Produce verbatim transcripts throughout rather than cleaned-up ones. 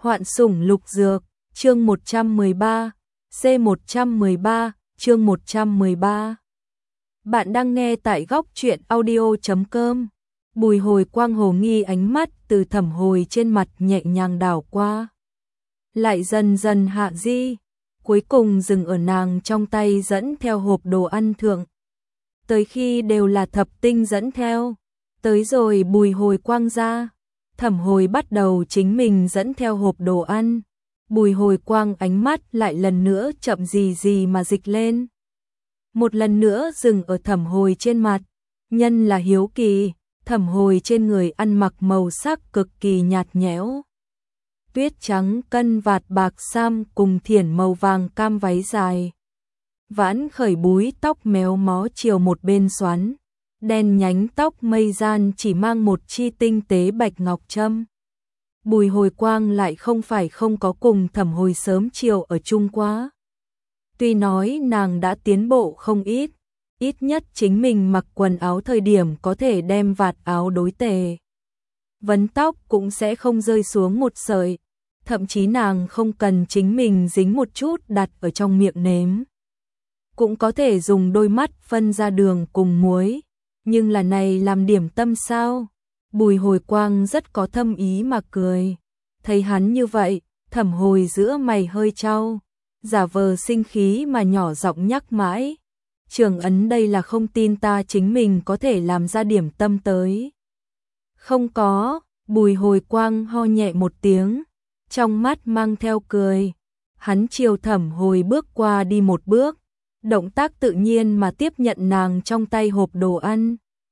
Hoạn sủng lục dược, chương một trăm mười ba, C một trăm mười ba, chương một trăm mười ba. Bạn đang nghe tại góc truyện audio chấm com. Bùi Hồi Quang hồ nghi ánh mắt từ Thẩm Hồi trên mặt nhẹ nhàng đảo qua, lại dần dần hạ di, cuối cùng dừng ở nàng trong tay dẫn theo hộp đồ ăn thượng. Tới khi đều là Thập Tinh dẫn theo, tới rồi Bùi Hồi Quang ra, Thẩm Hồi bắt đầu chính mình dẫn theo hộp đồ ăn. Bùi Hồi Quang ánh mắt lại lần nữa chậm gì gì mà dịch lên, một lần nữa dừng ở Thẩm Hồi trên mặt. Nhân là hiếu kỳ, Thẩm Hồi trên người ăn mặc màu sắc cực kỳ nhạt nhẽo, tuyết trắng cân vạt bạc sam cùng thiển màu vàng cam váy dài, vãn khởi búi tóc méo mó chiều một bên xoắn, đen nhánh tóc mây gian chỉ mang một chi tinh tế bạch ngọc trâm. Bùi Hồi Quang lại không phải không có cùng Thẩm Hồi sớm chiều ở chung quá. Tuy nói nàng đã tiến bộ không ít, ít nhất chính mình mặc quần áo thời điểm có thể đem vạt áo đối tề, vấn tóc cũng sẽ không rơi xuống một sợi, thậm chí nàng không cần chính mình dính một chút đặt ở trong miệng nếm, cũng có thể dùng đôi mắt phân ra đường cùng muối. Nhưng là này làm điểm tâm sao? Bùi Hồi Quang rất có thâm ý mà cười. Thấy hắn như vậy, Thẩm Hồi giữa mày hơi chau, giả vờ sinh khí mà nhỏ giọng nhắc mãi. Trường ấn đây là không tin ta chính mình có thể làm ra điểm tâm tới. Không có, Bùi Hồi Quang ho nhẹ một tiếng, trong mắt mang theo cười. Hắn chiều Thẩm Hồi bước qua đi một bước, động tác tự nhiên mà tiếp nhận nàng trong tay hộp đồ ăn.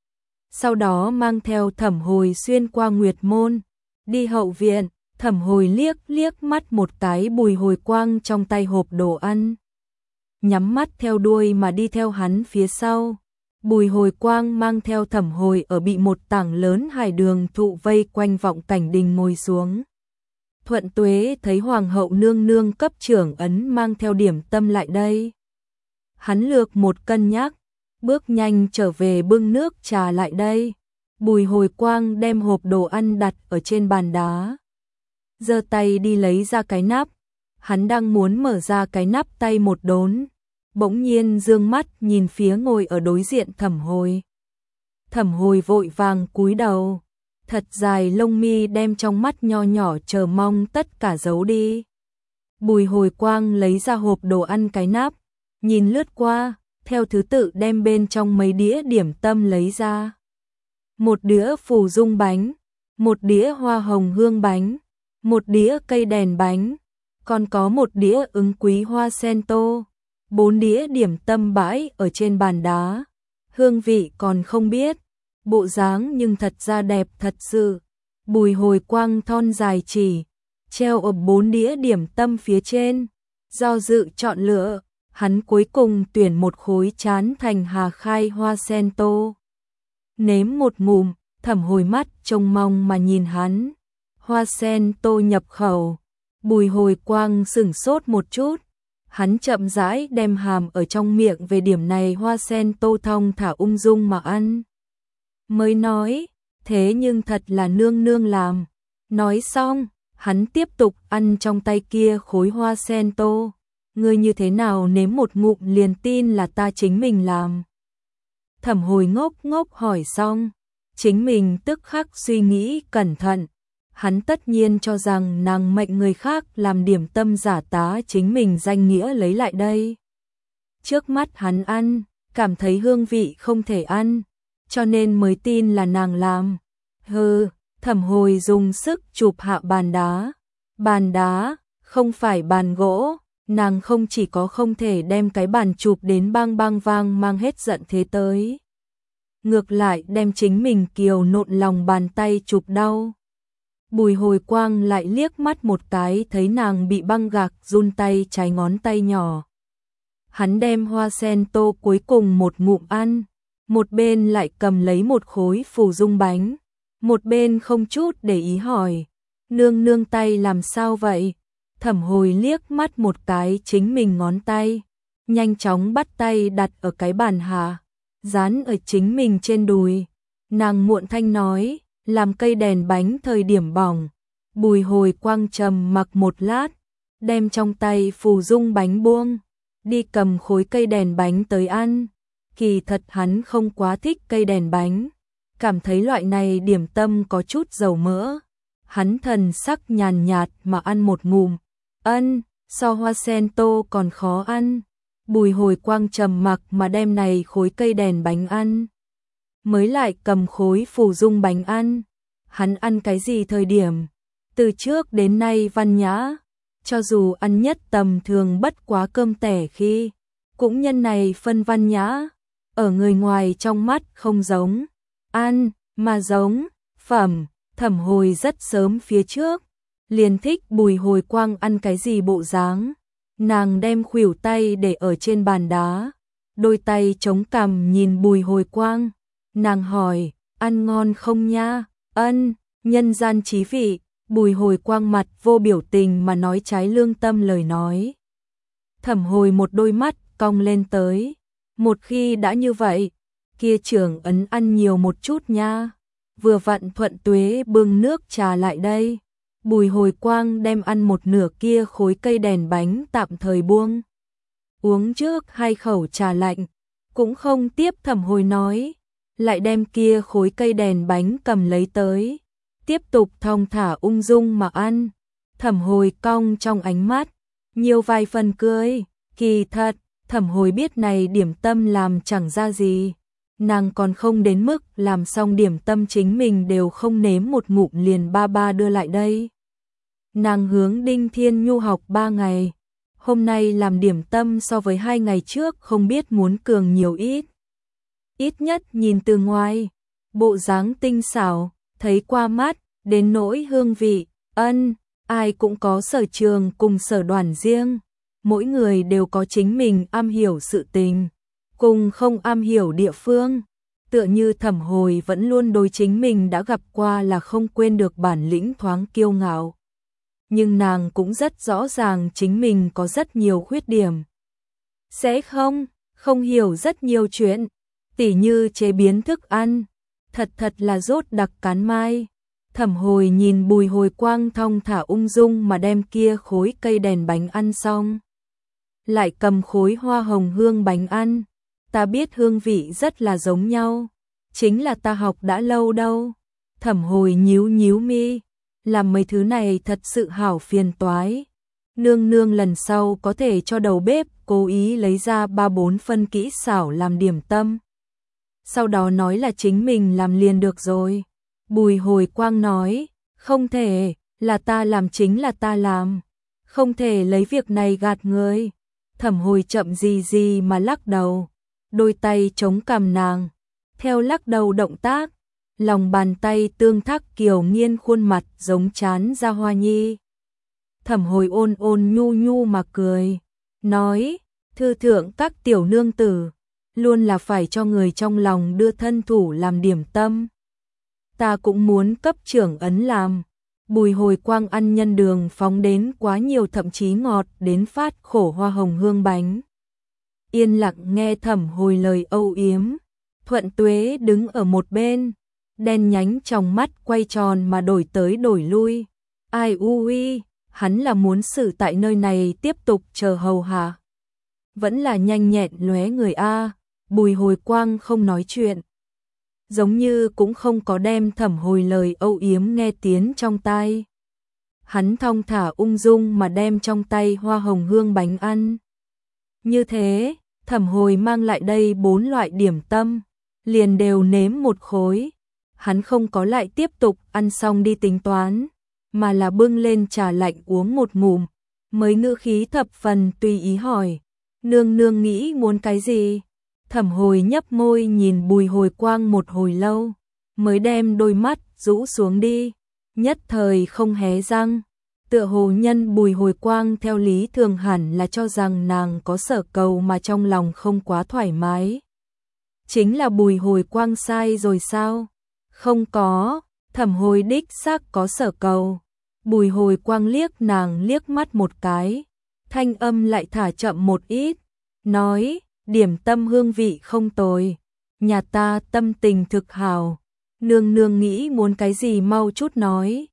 Sau đó mang theo Thẩm Hồi xuyên qua Nguyệt Môn, đi hậu viện. Thẩm Hồi liếc liếc mắt một cái Bùi Hồi Quang trong tay hộp đồ ăn, nhắm mắt theo đuôi mà đi theo hắn phía sau. Bùi Hồi Quang mang theo Thẩm Hồi ở bị một tảng lớn hải đường thụ vây quanh vọng cảnh đình ngồi xuống. Thuận Tuế thấy Hoàng hậu nương nương cấp trưởng ấn mang theo điểm tâm lại đây. Hắn lược một cân nhắc, bước nhanh trở về bưng nước trà lại đây. Bùi Hồi Quang đem hộp đồ ăn đặt ở trên bàn đá, giơ tay đi lấy ra cái nắp. Hắn đang muốn mở ra cái nắp tay một đốn, bỗng nhiên dương mắt nhìn phía ngồi ở đối diện Thẩm Hồi. Thẩm Hồi vội vàng cúi đầu, thật dài lông mi đem trong mắt nho nhỏ chờ mong tất cả giấu đi. Bùi Hồi Quang lấy ra hộp đồ ăn cái nắp, nhìn lướt qua, theo thứ tự đem bên trong mấy đĩa điểm tâm lấy ra. Một đĩa phù dung bánh, một đĩa hoa hồng hương bánh, một đĩa cây đèn bánh, còn có một đĩa ứng quý hoa sen tô. Bốn đĩa điểm tâm bãi ở trên bàn đá, hương vị còn không biết, bộ dáng nhưng thật ra đẹp thật sự. Bùi Hồi Quang thon dài chỉ treo ở bốn đĩa điểm tâm phía trên, do dự chọn lựa. Hắn cuối cùng tuyển một khối chán thành hà khai hoa sen tô. Nếm một ngụm, Thẩm Hồi mắt trông mong mà nhìn hắn. Hoa sen tô nhập khẩu, Bùi Hồi Quang sửng sốt một chút. Hắn chậm rãi đem hàm ở trong miệng về điểm này hoa sen tô thong thả ung dung mà ăn. Mới nói, thế nhưng thật là nương nương làm. Nói xong, hắn tiếp tục ăn trong tay kia khối hoa sen tô. Ngươi như thế nào nếm một ngụm liền tin là ta chính mình làm? Thẩm Hồi ngốc ngốc hỏi xong, chính mình tức khắc suy nghĩ cẩn thận. Hắn tất nhiên cho rằng nàng mệnh người khác làm điểm tâm giả tá chính mình danh nghĩa lấy lại đây. Trước mắt hắn ăn, cảm thấy hương vị không thể ăn, cho nên mới tin là nàng làm. Hừ, Thẩm Hồi dùng sức chụp hạ bàn đá. Bàn đá, không phải bàn gỗ. Nàng không chỉ có không thể đem cái bàn chụp đến bang bang vang mang hết giận thế tới, ngược lại đem chính mình kiều nộn lòng bàn tay chụp đau. Bùi Hồi Quang lại liếc mắt một cái thấy nàng bị băng gạc run tay trái ngón tay nhỏ. Hắn đem hoa sen tô cuối cùng một ngụm ăn, một bên lại cầm lấy một khối phù dung bánh, một bên không chút để ý hỏi, nương nương tay làm sao vậy? Thẩm Hồi liếc mắt một cái chính mình ngón tay, nhanh chóng bắt tay đặt ở cái bàn hạ, dán ở chính mình trên đùi. Nàng muộn thanh nói, làm cây đèn bánh thời điểm bỏng, Bùi Hồi Quang trầm mặc một lát, đem trong tay phù dung bánh buông, đi cầm khối cây đèn bánh tới ăn. Kỳ thật hắn không quá thích cây đèn bánh, cảm thấy loại này điểm tâm có chút dầu mỡ. Hắn thần sắc nhàn nhạt mà ăn một ngụm, ân, so hoa sen tô còn khó ăn. Bùi Hồi Quang trầm mặc mà đem này khối cây đèn bánh ăn, mới lại cầm khối phù dung bánh ăn. Hắn ăn cái gì thời điểm? Từ trước đến nay văn nhã, cho dù ăn nhất tầm thường bất quá cơm tẻ khi, cũng nhân này phân văn nhã, ở người ngoài trong mắt không giống ăn, mà giống phẩm. Thẩm Hồi rất sớm phía trước liền thích Bùi Hồi Quang ăn cái gì bộ dáng. Nàng đem khuỷu tay để ở trên bàn đá, đôi tay chống cằm nhìn Bùi Hồi Quang. Nàng hỏi, ăn ngon không nha? Ân, nhân gian chí vị. Bùi Hồi Quang mặt vô biểu tình mà nói trái lương tâm lời nói. Thẩm Hồi một đôi mắt cong lên tới, một khi đã như vậy, kia trưởng ấn ăn nhiều một chút nha. Vừa vặn Thuận Tuế bưng nước trà lại đây. Bùi Hồi Quang đem ăn một nửa kia khối cây đèn bánh tạm thời buông, uống trước hai khẩu trà lạnh, cũng không tiếp Thẩm Hồi nói, lại đem kia khối cây đèn bánh cầm lấy tới, tiếp tục thong thả ung dung mà ăn. Thẩm Hồi cong trong ánh mắt nhiều vài phần cười. Kỳ thật Thẩm Hồi biết này điểm tâm làm chẳng ra gì, nàng còn không đến mức làm xong điểm tâm chính mình đều không nếm một ngụm liền ba ba đưa lại đây. Nàng hướng Đinh Thiên Nhu học ba ngày, hôm nay làm điểm tâm so với hai ngày trước không biết muốn cường nhiều ít. Ít nhất nhìn từ ngoài, bộ dáng tinh xảo, thấy qua mắt, đến nỗi hương vị, ân, ai cũng có sở trường cùng sở đoàn riêng, mỗi người đều có chính mình am hiểu sự tình, cùng không am hiểu địa phương. Tựa như Thẩm Hồi vẫn luôn đối chính mình đã gặp qua là không quên được bản lĩnh thoáng kiêu ngạo. Nhưng nàng cũng rất rõ ràng chính mình có rất nhiều khuyết điểm. Sẽ không, không hiểu rất nhiều chuyện, tỉ như chế biến thức ăn, thật thật là rốt đặc cán mai. Thẩm Hồi nhìn Bùi Hồi Quang thong thả ung dung mà đem kia khối cây đèn bánh ăn xong, lại cầm khối hoa hồng hương bánh ăn. Ta biết hương vị rất là giống nhau, chính là ta học đã lâu đâu. Thẩm Hồi nhíu nhíu mi, làm mấy thứ này thật sự hảo phiền toái. Nương nương lần sau có thể cho đầu bếp cố ý lấy ra ba bốn phân kỹ xảo làm điểm tâm, sau đó nói là chính mình làm liền được rồi. Bùi Hồi Quang nói, không thể, là ta làm chính là ta làm, không thể lấy việc này gạt người. Thẩm Hồi chậm gì gì mà lắc đầu, đôi tay chống cằm nàng, theo lắc đầu động tác, lòng bàn tay tương thác kiều nghiên khuôn mặt giống chán ra hoa nhi. Thẩm Hồi ôn ôn nhu nhu mà cười, nói, thư thượng các tiểu nương tử, luôn là phải cho người trong lòng đưa thân thủ làm điểm tâm. Ta cũng muốn cấp trưởng ấn làm. Bùi Hồi Quang ăn nhân đường phóng đến quá nhiều, thậm chí ngọt đến phát khổ hoa hồng hương bánh. Yên lặng nghe Thẩm Hồi lời âu yếm. Thuận Tuế đứng ở một bên, đen nhánh trong mắt quay tròn mà đổi tới đổi lui. Ai ui, hắn là muốn xử tại nơi này tiếp tục chờ hầu hạ, vẫn là nhanh nhẹn lóe người a. Bùi Hồi Quang không nói chuyện, giống như cũng không có đem Thẩm Hồi lời âu yếm nghe tiến trong tai. Hắn thong thả ung dung mà đem trong tay hoa hồng hương bánh ăn. Như thế, Thẩm Hồi mang lại đây bốn loại điểm tâm, liền đều nếm một khối. Hắn không có lại tiếp tục ăn xong đi tính toán, mà là bưng lên trà lạnh uống một ngụm, mới ngữ khí thập phần tùy ý hỏi, nương nương nghĩ muốn cái gì? Thẩm Hồi nhấp môi nhìn Bùi Hồi Quang một hồi lâu, mới đem đôi mắt rũ xuống đi, nhất thời không hé răng. Tựa hồ nhân Bùi Hồi Quang theo lý thường hẳn là cho rằng nàng có sở cầu mà trong lòng không quá thoải mái. Chính là Bùi Hồi Quang sai rồi sao? Không có, Thẩm Hồi đích xác có sở cầu. Bùi Hồi Quang liếc nàng liếc mắt một cái, thanh âm lại thả chậm một ít, nói, điểm tâm hương vị không tồi, nhà ta tâm tình thực hào, nương nương nghĩ muốn cái gì mau chút nói,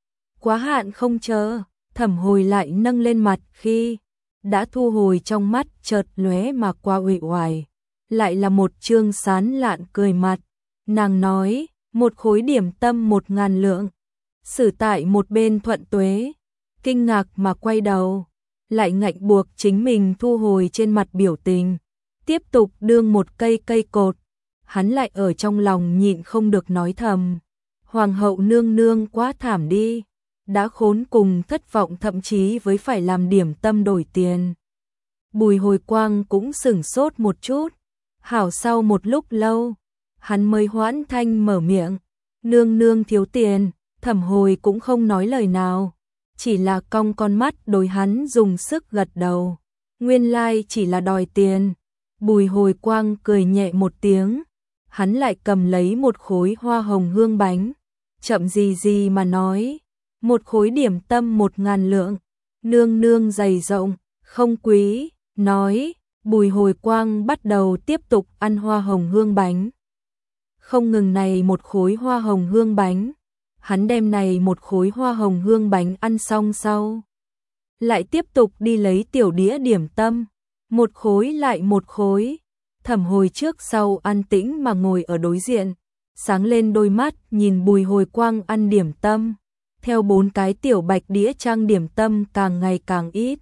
Quá hạn không chờ, Thẩm Hồi lại nâng lên mặt khi đã thu hồi trong mắt chợt lóe mà qua uể oải, lại là một trương sán lạn cười mặt. Nàng nói, một khối điểm tâm một ngàn lượng. Sử tại một bên Thuận Tuế, kinh ngạc mà quay đầu, lại ngạnh buộc chính mình thu hồi trên mặt biểu tình, tiếp tục đương một cây cây cột. Hắn lại ở trong lòng nhịn không được nói thầm, Hoàng hậu nương nương quá thảm đi, đã khốn cùng thất vọng thậm chí với phải làm điểm tâm đổi tiền. Bùi Hồi Quang cũng sửng sốt một chút, hảo sau một lúc lâu, hắn mới hoãn thanh mở miệng, nương nương thiếu tiền. Thẩm Hồi cũng không nói lời nào, chỉ là cong con mắt đối hắn dùng sức gật đầu. Nguyên lai chỉ là đòi tiền. Bùi Hồi Quang cười nhẹ một tiếng, hắn lại cầm lấy một khối hoa hồng hương bánh, chậm gì gì mà nói, một khối điểm tâm một ngàn lượng, nương nương dày rộng, không quý, nói. Bùi Hồi Quang bắt đầu tiếp tục ăn hoa hồng hương bánh. Không ngừng này một khối hoa hồng hương bánh, hắn đem này một khối hoa hồng hương bánh ăn xong sau, lại tiếp tục đi lấy tiểu đĩa điểm tâm, một khối lại một khối. Thẩm Hồi trước sau an tĩnh mà ngồi ở đối diện, sáng lên đôi mắt nhìn Bùi Hồi Quang ăn điểm tâm, theo bốn cái tiểu bạch đĩa trang điểm tâm càng ngày càng ít.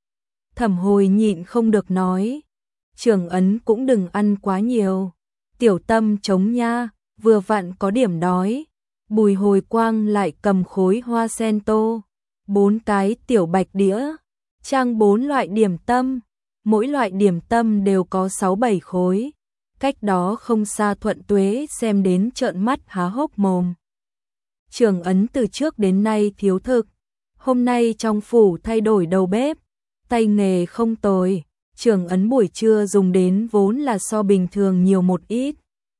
Thẩm Hồi nhịn không được nói, Trường Ấn cũng đừng ăn quá nhiều, tiểu tâm chống nha, vừa vặn có điểm đói. Bùi Hồi Quang lại cầm khối hoa sen tô, bốn cái tiểu bạch đĩa, trang bốn loại điểm tâm, mỗi loại điểm tâm đều có sáu bảy khối. Cách đó không xa Thuận Tuế xem đến trợn mắt há hốc mồm. Trường Ấn từ trước đến nay thiếu thực, hôm nay trong phủ thay đổi đầu bếp, tay nghề không tồi, Trường Ấn buổi trưa dùng đến vốn là so bình thường nhiều một ít.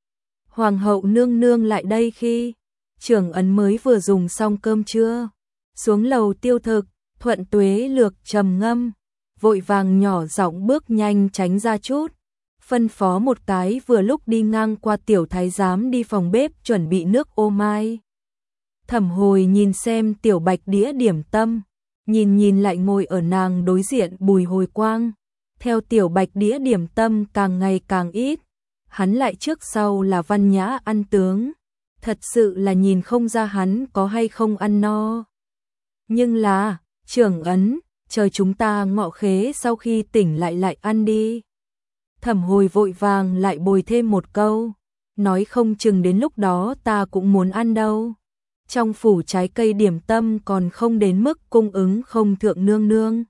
Hoàng hậu nương nương lại đây khi Trường Ấn mới vừa dùng xong cơm trưa, xuống lầu tiêu thực. Thuận Tuế lược trầm ngâm, vội vàng nhỏ giọng bước nhanh tránh ra chút, phân phó một cái vừa lúc đi ngang qua tiểu thái giám đi phòng bếp chuẩn bị nước ô mai. Thẩm Hồi nhìn xem tiểu bạch đĩa điểm tâm, nhìn nhìn lại ngồi ở nàng đối diện Bùi Hồi Quang, theo tiểu bạch đĩa điểm tâm càng ngày càng ít, hắn lại trước sau là văn nhã ăn tướng, thật sự là nhìn không ra hắn có hay không ăn no. Nhưng là, Trường Ấn, chờ chúng ta ngọ khế sau khi tỉnh lại lại ăn đi. Thẩm Hồi vội vàng lại bồi thêm một câu, nói không chừng đến lúc đó ta cũng muốn ăn đâu. Trong phủ trái cây điểm tâm còn không đến mức cung ứng không thượng nương nương.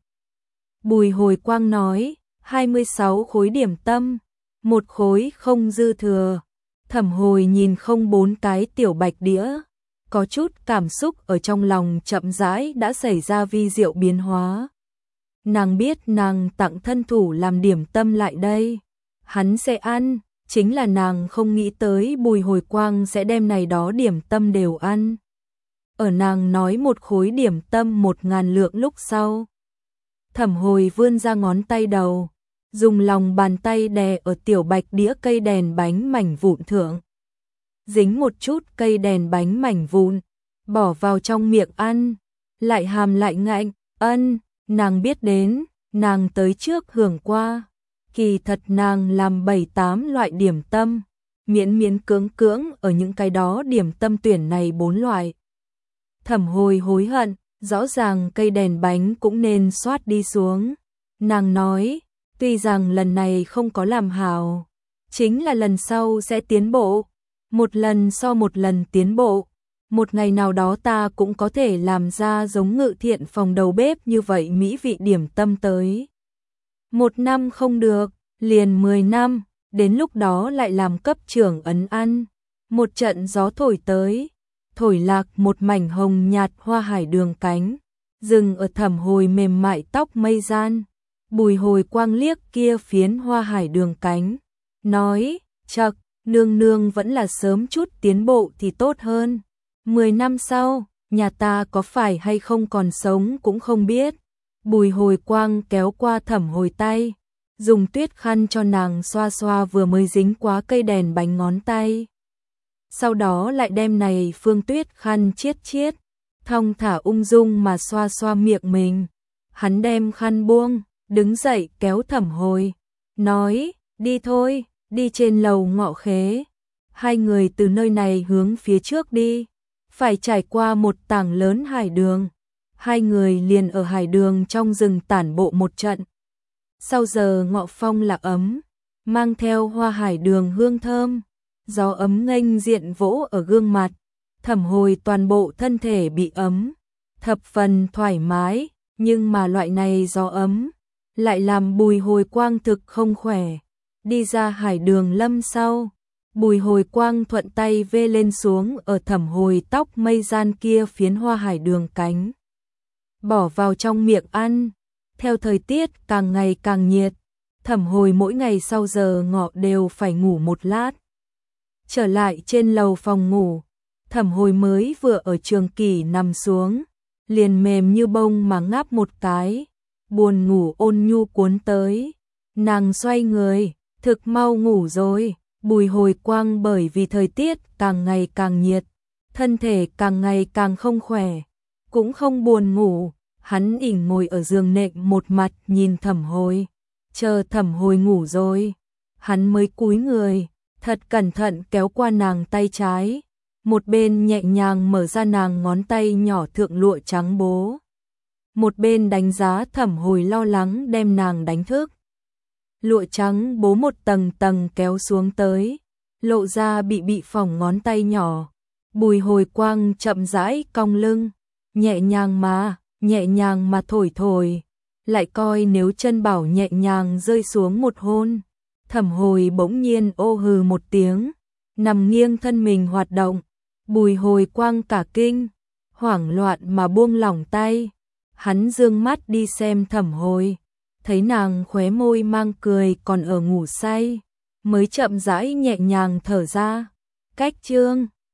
Bùi Hồi Quang nói, hai mươi sáu khối điểm tâm, một khối không dư thừa. Thẩm Hồi nhìn không bốn cái tiểu bạch đĩa, có chút cảm xúc ở trong lòng chậm rãi đã xảy ra vi diệu biến hóa. Nàng biết nàng tặng thân thủ làm điểm tâm lại đây, hắn sẽ ăn, chính là nàng không nghĩ tới Bùi Hồi Quang sẽ đem này đó điểm tâm đều ăn. Ở nàng nói một khối điểm tâm một ngàn lượng lúc sau, Thẩm Hồi vươn ra ngón tay đầu, dùng lòng bàn tay đè ở tiểu bạch đĩa cây đèn bánh mảnh vụn thượng. Dính một chút cây đèn bánh mảnh vụn, bỏ vào trong miệng ăn, lại hàm lại ngạnh, ân, nàng biết đến, nàng tới trước hưởng qua, kỳ thật nàng làm bảy tám loại điểm tâm, miễn miễn cưỡng cưỡng ở những cái đó điểm tâm tuyển này bốn loại. Thẩm Hồi hối hận, rõ ràng cây đèn bánh cũng nên xoát đi xuống. Nàng nói, tuy rằng lần này không có làm hảo, chính là lần sau sẽ tiến bộ, một lần so một lần tiến bộ. Một ngày nào đó ta cũng có thể làm ra giống Ngự Thiện phòng đầu bếp như vậy mỹ vị điểm tâm tới. Một năm không được, liền mười năm, đến lúc đó lại làm cấp trưởng Ấn ăn. Một trận gió thổi tới, thổi lạc một mảnh hồng nhạt hoa hải đường cánh, dừng ở Thẩm Hồi mềm mại tóc mây gian. Bùi Hồi Quang liếc kia phiến hoa hải đường cánh, nói, chậc, nương nương vẫn là sớm chút tiến bộ thì tốt hơn. Mười năm sau, nhà ta có phải hay không còn sống cũng không biết. Bùi Hồi Quang kéo qua Thẩm Hồi tay, dùng tuyết khăn cho nàng xoa xoa vừa mới dính quá cây đèn bánh ngón tay. Sau đó lại đem này phương tuyết khăn chiết chiết, thong thả ung dung mà xoa xoa miệng mình. Hắn đem khăn buông, đứng dậy kéo Thẩm Hồi, nói, đi thôi, đi trên lầu Ngọ Khế. Hai người từ nơi này hướng phía trước đi, phải trải qua một tảng lớn hải đường. Hai người liền ở hải đường trong rừng tản bộ một trận. Sau giờ ngọ phong lạc ấm, mang theo hoa hải đường hương thơm, gió ấm nghênh diện vỗ ở gương mặt. Thẩm Hồi toàn bộ thân thể bị ấm, thập phần thoải mái, nhưng mà loại này gió ấm lại làm Bùi Hồi Quang thực không khỏe. Đi ra hải đường lâm sau, Bùi Hồi Quang thuận tay vê lên xuống ở Thẩm Hồi tóc mây gian kia phiến hoa hải đường cánh, bỏ vào trong miệng ăn. Theo thời tiết càng ngày càng nhiệt, Thẩm Hồi mỗi ngày sau giờ ngọ đều phải ngủ một lát. Trở lại trên lầu phòng ngủ, Thẩm Hồi mới vừa ở trường kỷ nằm xuống, liền mềm như bông mà ngáp một cái, buồn ngủ ôn nhu cuốn tới. Nàng xoay người, thực mau ngủ rồi. Bùi Hồi Quang bởi vì thời tiết càng ngày càng nhiệt, thân thể càng ngày càng không khỏe, cũng không buồn ngủ. Hắn ỉn ngồi ở giường nệm một mặt nhìn Thẩm Hồi, chờ Thẩm Hồi ngủ rồi, hắn mới cúi người, thật cẩn thận kéo qua nàng tay trái, một bên nhẹ nhàng mở ra nàng ngón tay nhỏ thượng lụa trắng bố, một bên đánh giá Thẩm Hồi lo lắng đem nàng đánh thức. Lụa trắng bố một tầng tầng kéo xuống tới, lộ ra bị bị phỏng ngón tay nhỏ. Bùi Hồi Quang chậm rãi cong lưng, nhẹ nhàng mà, nhẹ nhàng mà thổi thổi, lại coi nếu chân bảo nhẹ nhàng rơi xuống một hôn. Thẩm Hồi bỗng nhiên ô hừ một tiếng, nằm nghiêng thân mình hoạt động. Bùi Hồi Quang cả kinh, hoảng loạn mà buông lỏng tay. Hắn dương mắt đi xem Thẩm Hồi, thấy nàng khóe môi mang cười còn ở ngủ say, mới chậm rãi nhẹ nhàng thở ra. Cách chương